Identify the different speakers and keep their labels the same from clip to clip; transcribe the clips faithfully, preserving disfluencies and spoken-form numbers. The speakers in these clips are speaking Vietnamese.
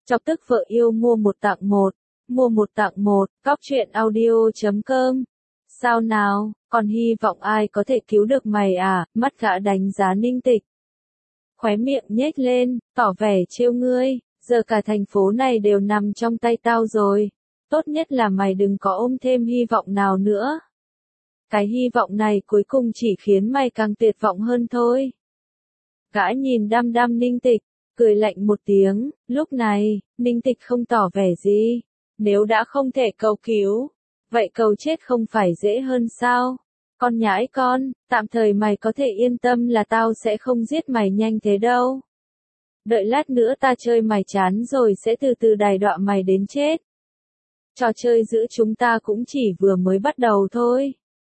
Speaker 1: Chọc tức vợ yêu mua một tặng một, mua một tặng một, cóc truyện audio chấm com. Sao nào, còn hy vọng ai có thể cứu được mày à, mắt gã đánh giá Ninh Tịch. Khóe miệng nhếch lên, tỏ vẻ trêu ngươi, giờ cả thành phố này đều nằm trong tay tao rồi. Tốt nhất là mày đừng có ôm thêm hy vọng nào nữa. Cái hy vọng này cuối cùng chỉ khiến mày càng tuyệt vọng hơn thôi. Gã nhìn đăm đăm Ninh Tịch, cười lạnh một tiếng, lúc này, Ninh Tịch không tỏ vẻ gì. Nếu đã không thể cầu cứu, vậy cầu chết không phải dễ hơn sao? Con nhãi con, tạm thời mày có thể yên tâm là tao sẽ không giết mày nhanh thế đâu. Đợi lát nữa ta chơi mày chán rồi sẽ từ từ đày đọa mày đến chết. Trò chơi giữa chúng ta cũng chỉ vừa mới bắt đầu thôi.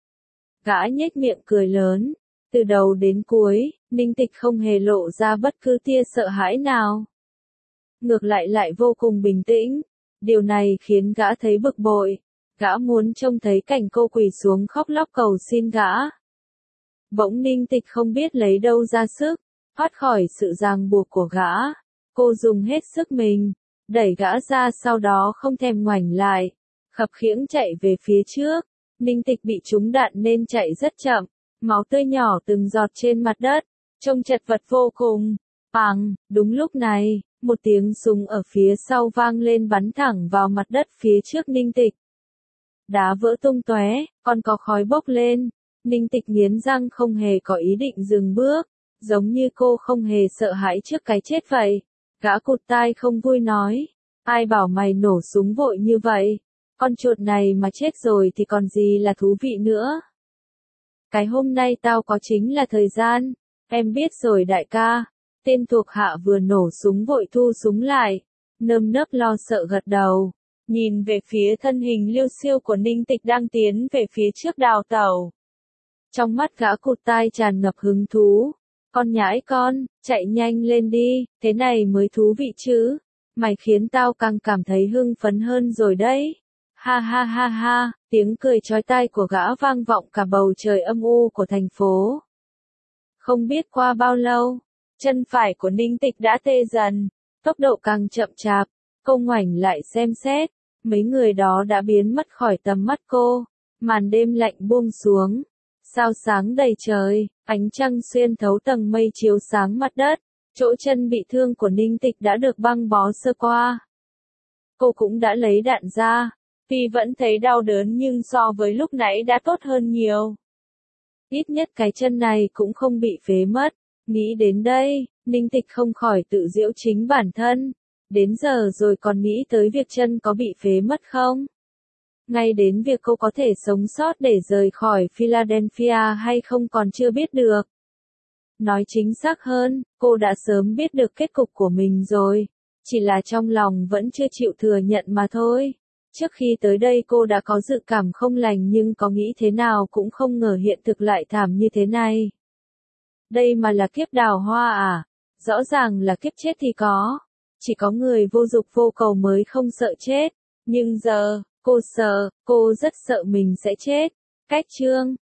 Speaker 1: Gã nhếch miệng cười lớn. Từ đầu đến cuối, Ninh Tịch không hề lộ ra bất cứ tia sợ hãi nào. Ngược lại lại vô cùng bình tĩnh. Điều này khiến gã thấy bực bội. Gã muốn trông thấy cảnh cô quỳ xuống khóc lóc cầu xin gã. Bỗng Ninh Tịch không biết lấy đâu ra sức, thoát khỏi sự ràng buộc của gã. Cô dùng hết sức mình, đẩy gã ra sau đó không thèm ngoảnh lại. Khập khiễng chạy về phía trước. Ninh Tịch bị trúng đạn nên chạy rất chậm. Máu tươi nhỏ từng giọt trên mặt đất, trông chật vật vô cùng. Pằng, đúng lúc này, một tiếng súng ở phía sau vang lên bắn thẳng vào mặt đất phía trước Ninh Tịch. Đá vỡ tung tóe, còn có khói bốc lên. Ninh Tịch nghiến răng không hề có ý định dừng bước, giống như cô không hề sợ hãi trước cái chết vậy. Gã cụt tai không vui nói, ai bảo mày nổ súng vội như vậy, con chuột này mà chết rồi thì còn gì là thú vị nữa. Cái hôm nay tao có chính là thời gian, em biết rồi đại ca. Tên thuộc hạ vừa nổ súng vội thu súng lại, nơm nớp lo sợ gật đầu, nhìn về phía thân hình liêu xiêu của Ninh Tịch đang tiến về phía trước đào tẩu. Trong mắt gã cụt tai tràn ngập hứng thú, con nhãi con, chạy nhanh lên đi, thế này mới thú vị chứ, mày khiến tao càng cảm thấy hưng phấn hơn rồi đấy. Ha ha ha ha, tiếng cười chói tai của gã vang vọng cả bầu trời âm u của thành phố. Không biết qua bao lâu, chân phải của Ninh Tịch đã tê dần, tốc độ càng chậm chạp, cô ngoảnh lại xem xét, mấy người đó đã biến mất khỏi tầm mắt cô, màn đêm lạnh buông xuống, sao sáng đầy trời, ánh trăng xuyên thấu tầng mây chiếu sáng mặt đất, chỗ chân bị thương của Ninh Tịch đã được băng bó sơ qua. Cô cũng đã lấy đạn ra. Tuy vẫn thấy đau đớn nhưng so với lúc nãy đã tốt hơn nhiều. Ít nhất cái chân này cũng không bị phế mất. Nghĩ đến đây, Ninh Tịch không khỏi tự giễu chính bản thân. Đến giờ rồi còn nghĩ tới việc chân có bị phế mất không? Ngay đến việc cô có thể sống sót để rời khỏi Philadelphia hay không còn chưa biết được. Nói chính xác hơn, cô đã sớm biết được kết cục của mình rồi. Chỉ là trong lòng vẫn chưa chịu thừa nhận mà thôi. Trước khi tới đây cô đã có dự cảm không lành nhưng có nghĩ thế nào cũng không ngờ hiện thực lại thảm như thế này. Đây mà là kiếp đào hoa à? Rõ ràng là kiếp chết thì có. Chỉ có người vô dục vô cầu mới không sợ chết. Nhưng giờ, cô sợ, cô rất sợ mình sẽ chết. Cách chương